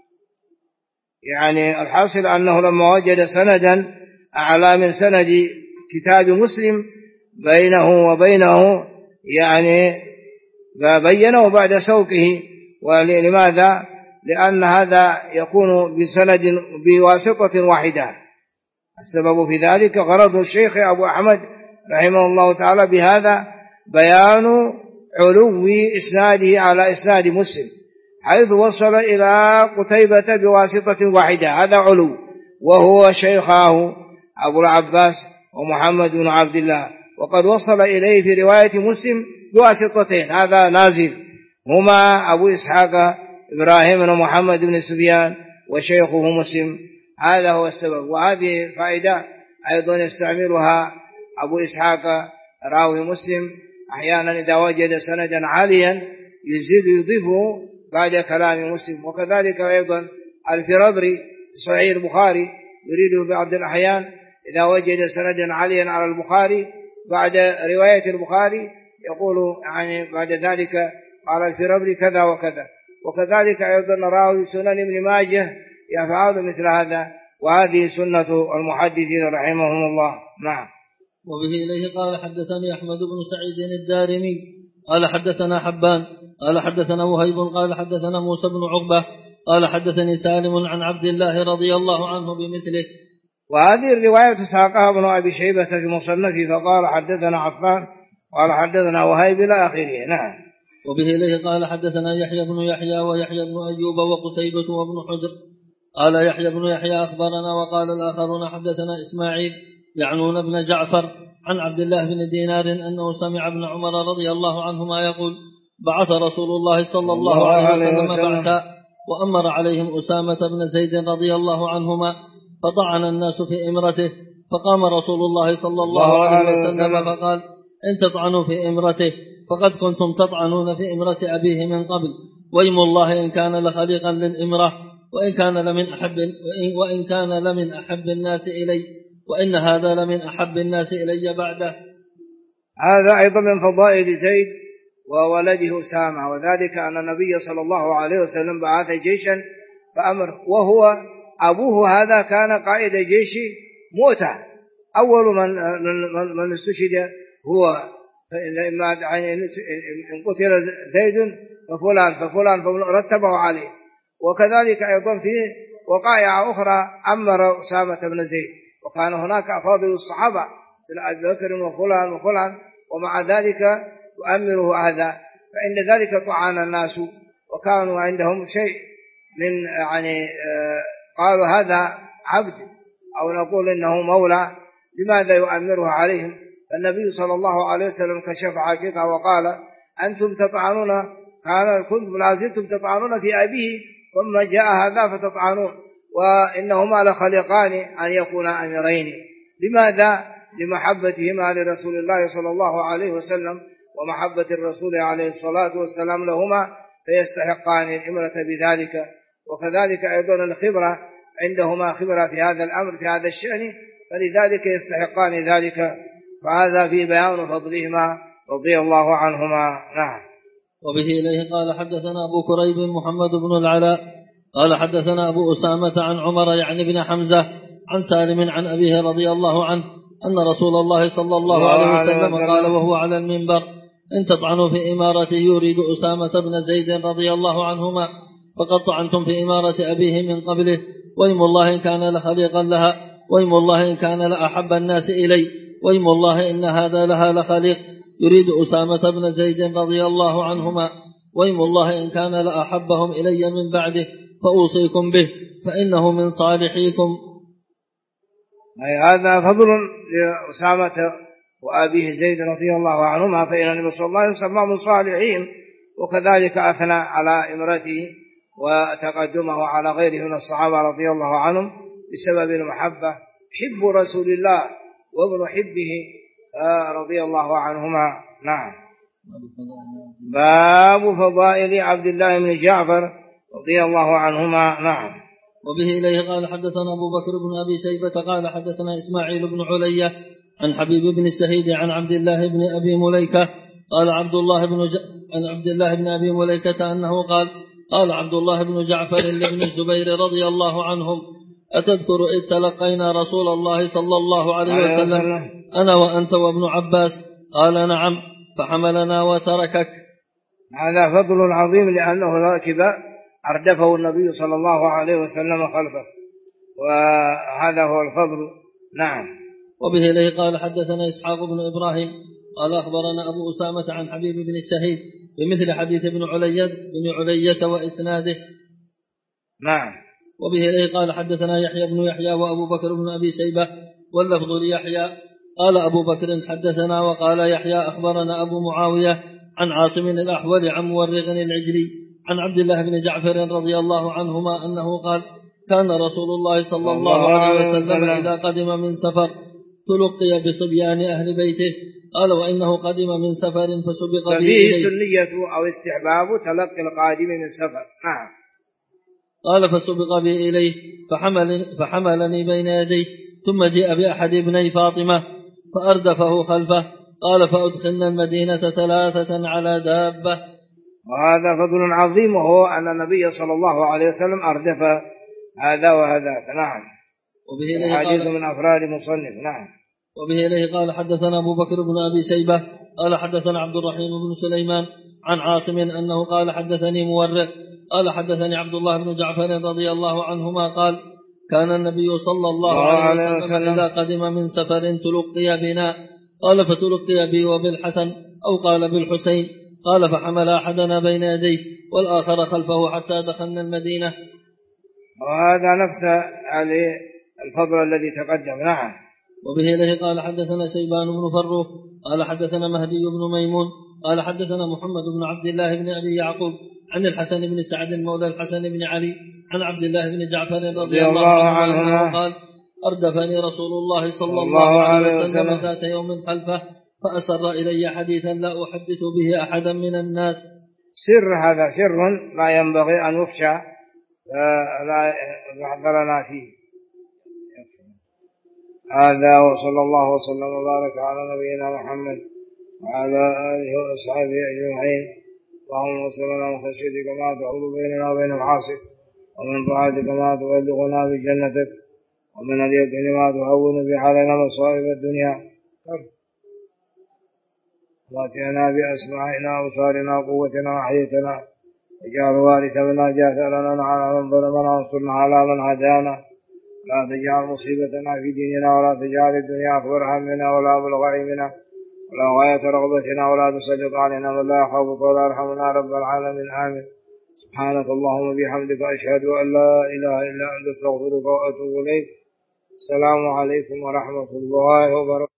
يعني الحاصل أنه لما وجد سندا أعلى من سند كتاب مسلم بينه وبينه يعني بينه بعد سوقه. ولماذا؟ لأن هذا يكون بسند بواسطة واحدة. السبب في ذلك غرض الشيخ أبو أحمد رحمه الله تعالى بهذا بيان علو إسناده على إسناد مسلم، حيث وصل إلى قتيبة بواسطة واحدة، هذا علو، وهو شيخاه أبو العباس ومحمد بن عبد الله، وقد وصل إليه في رواية مسلم بواسطتين، هذا نازل، هما أبو إسحاق إبراهيم بن محمد بن سفيان وشيخه مسلم. هذا هو السبب. وهذه فائدة أيضا يستعملها أبو إسحاق راوي مسلم أحيانا إذا وجد سندا عاليا يزيد يضيفه بعد كلام مسلم. وكذلك أيضا الفرابري صحيح البخاري يريده بعض الأحيان إذا وجد سندا عاليا على البخاري بعد رواية البخاري يقول يعني بعد ذلك قال الفرابري كذا وكذا. وكذلك أيضا راوي سنن ابن ماجه يفعل مثل هذا، وهذه سنة المحدثين رحمهم الله. نعم. وبه إليه قال حدثني أحمد بن سعيد الدارمي قال حدثنا حبان قال حدثنا وهيب قال حدثنا موسى بن عقبة قال حدثني سالم عن عبد الله رضي الله عنه بمثله. وهذه الرواية ساقها ابن أبي شيبة في مصنفه فقال حدثنا عفان قال حدثنا وهيب إلى آخره. نعم. وبه إليه قال حدثنا يحيى بن يحيى ويحيى بن أيوب وقتيبة وابن حجر قال يحيى بن يحيى أخبرنا وقال الآخرون حدثنا إسماعيل يعنون بن جعفر عن عبد الله بن دينار أنه سمع ابن عمر رضي الله عنهما يقول بعث رسول الله صلى الله عليه وسلم بعثا وأمر عليهم أسامة بن زيد رضي الله عنهما فطعن الناس في إمرته فقام رسول الله صلى الله عليه وسلم فقال إن تطعنوا في إمرته فقد كنتم تطعنون في إمرة أبيه من قبل، ويم الله إن كان لخليقا للإمرة وإن كان لمن أحب الناس إلي وإن هذا لمن أحب الناس إلي بعده. هذا أيضا من فضائل زيد وولده أسامة، وذلك أن النبي صلى الله عليه وسلم بعث جيشا فأمر، وهو أبوه هذا كان قائد جيش مؤتة، أول من استشهد هو، إن قتل زيد ففلان رتبه عليه. وكذلك أيضا في وقائع أخرى أمر أسامة بن زيد، وكان هناك أفاضل الصحابة مثل أبي بكر وفلان ومع ذلك يؤمره هذا، فإن ذلك طعن الناس وكانوا عندهم شيء من يعني قالوا هذا عبد أو نقول إنه مولى، لماذا يؤمره عليهم؟ فالنبي صلى الله عليه وسلم كشف حقيقة وقال أنتم تطعنون كنتم لازلتم تطعنون في أبيه ثم جاء هذا فتطعنون، وإنهما لخلقان أن يكونا أميرين. لماذا؟ لمحبتهما لرسول الله صلى الله عليه وسلم ومحبة الرسول عليه الصلاة والسلام لهما، فيستحقان الإمرة بذلك. وكذلك أيضا الخبرة عندهما خبرة في هذا الأمر في هذا الشأن، فلذلك يستحقان ذلك، فهذا في بيان فضلهما رضي الله عنهما. نعم. وبه إليه قال حدثنا أبو كريب محمد بن العلاء قال حدثنا أبو أسامة عن عمر يعني بن حمزة عن سالم عن أبيه رضي الله عنه أن رسول الله صلى الله عليه وسلم قال وهو على المنبر إن تطعنوا في إمارته يريد أسامة بن زيد رضي الله عنهما فقد طعنتم في إمارة أبيه من قبله، ويم الله إن كان لخليقا لها، ويم الله إن كان لأحب الناس إلي، ويم الله إن هذا لها لخليق، يريد أسامة بن زيد رضي الله عنهما، ويم الله إن كان لأحبهم إلي من بعده فأوصيكم به فإنه من صالحيكم. هذا فضل لأسامة وأبيه زيد رضي الله عنهما، فإن النبي صلى الله عليه وسلم سماه من صالحين، وكذلك أثنى على إمرته وتقدمه على غيره من الصحابة رضي الله عنهم بسبب المحبة، حب رسول الله وابن حبه رضي الله عنهما. نعم. باب فضائل عبد الله بن جعفر رضي الله عنهما. نعم. وبه إليه قال حدثنا أبو بكر بن أبي شيبة قال حدثنا إسماعيل بن علية عن حبيب بن السهيد عن عبد الله بن أبي مليكة قال عن عبد الله بن أبي مليكة أنه قال عبد الله بن جعفر لابن الزبير رضي الله عنهم أتذكر إذ تلقينا رسول الله صلى الله عليه وسلم أنا وأنت وابن عباس؟ قال نعم، فحملنا وتركك. هذا فضل عظيم لأنه راكب أردفه النبي صلى الله عليه وسلم خلفه، وهذا هو الفضل. نعم. وبه إليه قال حدثنا إسحاق بن إبراهيم قال أخبرنا أبو أسامة عن حبيب بن السهيد بمثل حديث بن علية وإسناده. نعم. وبه إليه قال حدثنا يحيى بن يحيى وأبو بكر بن أبي شيبة واللفظ ليحيى قال أبو بكر حدثنا وقال يحيى أخبرنا أبو معاوية عن عاصم الأحول عن مورغ العجلي عن عبد الله بن جعفر رضي الله عنهما أنه قال كان رسول الله صلى الله عليه وسلم إذا قدم من سفر تلقي بصبيان أهل بيته، قال وإنه قدم من سفر فسبق به ففيه سنية أو استحباب تلقي القادم من سفر. نعم. قال فسبق بي إليه فحملني بين يديه ثم جاء بأحد ابني فاطمة فأردفه خلفه قال فأدخلنا المدينة 3 على دابة. وهذا فضل عظيم، وهو أن النبي صلى الله عليه وسلم أردف هذا وهذاك. نعم. الحديث من أفراد مصنف. نعم. وبه إليه قال حدثنا أبو بكر بن أبي شيبة قال حدثنا عبد الرحيم بن سليمان عن عاصم أنه قال حدثني مورق قال حدثني عبد الله بن جعفر رضي الله عنهما قال كان النبي صلى الله عليه وسلم إذا قدم من سفر تلقي بنا قال فتلقي بي وبالحسن أو قال بالحسين قال فحمل أحدنا بين يديه والآخر خلفه حتى دخلنا المدينة. وهذا نفس الفضل الذي تقدم. نعم. وبه إليه قال حدثنا شيبان بن فروخ قال حدثنا مهدي بن ميمون قال حدثنا محمد بن عبد الله بن أبي يعقوب عن الحسن بن سعد مولى الحسن بن علي عن عبد الله بن جعفر رضي الله عنه قال أردفني رسول الله صلى الله عليه وسلم ذات يوم خلفه فأسر إلي حديثا لا أحدث به أحدا من الناس. هذا سر لا ينبغي أن يفشى، لا يحضرنا فيه. هذا وصلى الله وسلم وبارك على نبينا محمد وعلى آله وأصحابه أجمعين. اللهم صل لنا من خشيتك ما تحول بيننا وبين معاصيك، ومن طاعتك ما تبلغنا بجنتك، ومن اليقين ما تهون به علينا مصائب الدنيا. واتنا بأسماعنا وأبصارنا وقوتنا وحياتنا، واجعل وارث منا جاثرنا على من ظلمنا وانصرنا على من عادانا، لا تجعل مصيبتنا في ديننا، ولا تجعل الدنيا أكبر همنا ولا مبلغ علمنا ولا غاية رغبتنا، ولا تسلط علينا من لا يخافك ولا يرحمنا رب العالمين. آمين. سبحانك اللهم وبحمدك أشهد أن لا إله إلا أنت أستغفرك وأتوب إليك. السلام عليكم ورحمة الله وبركاته.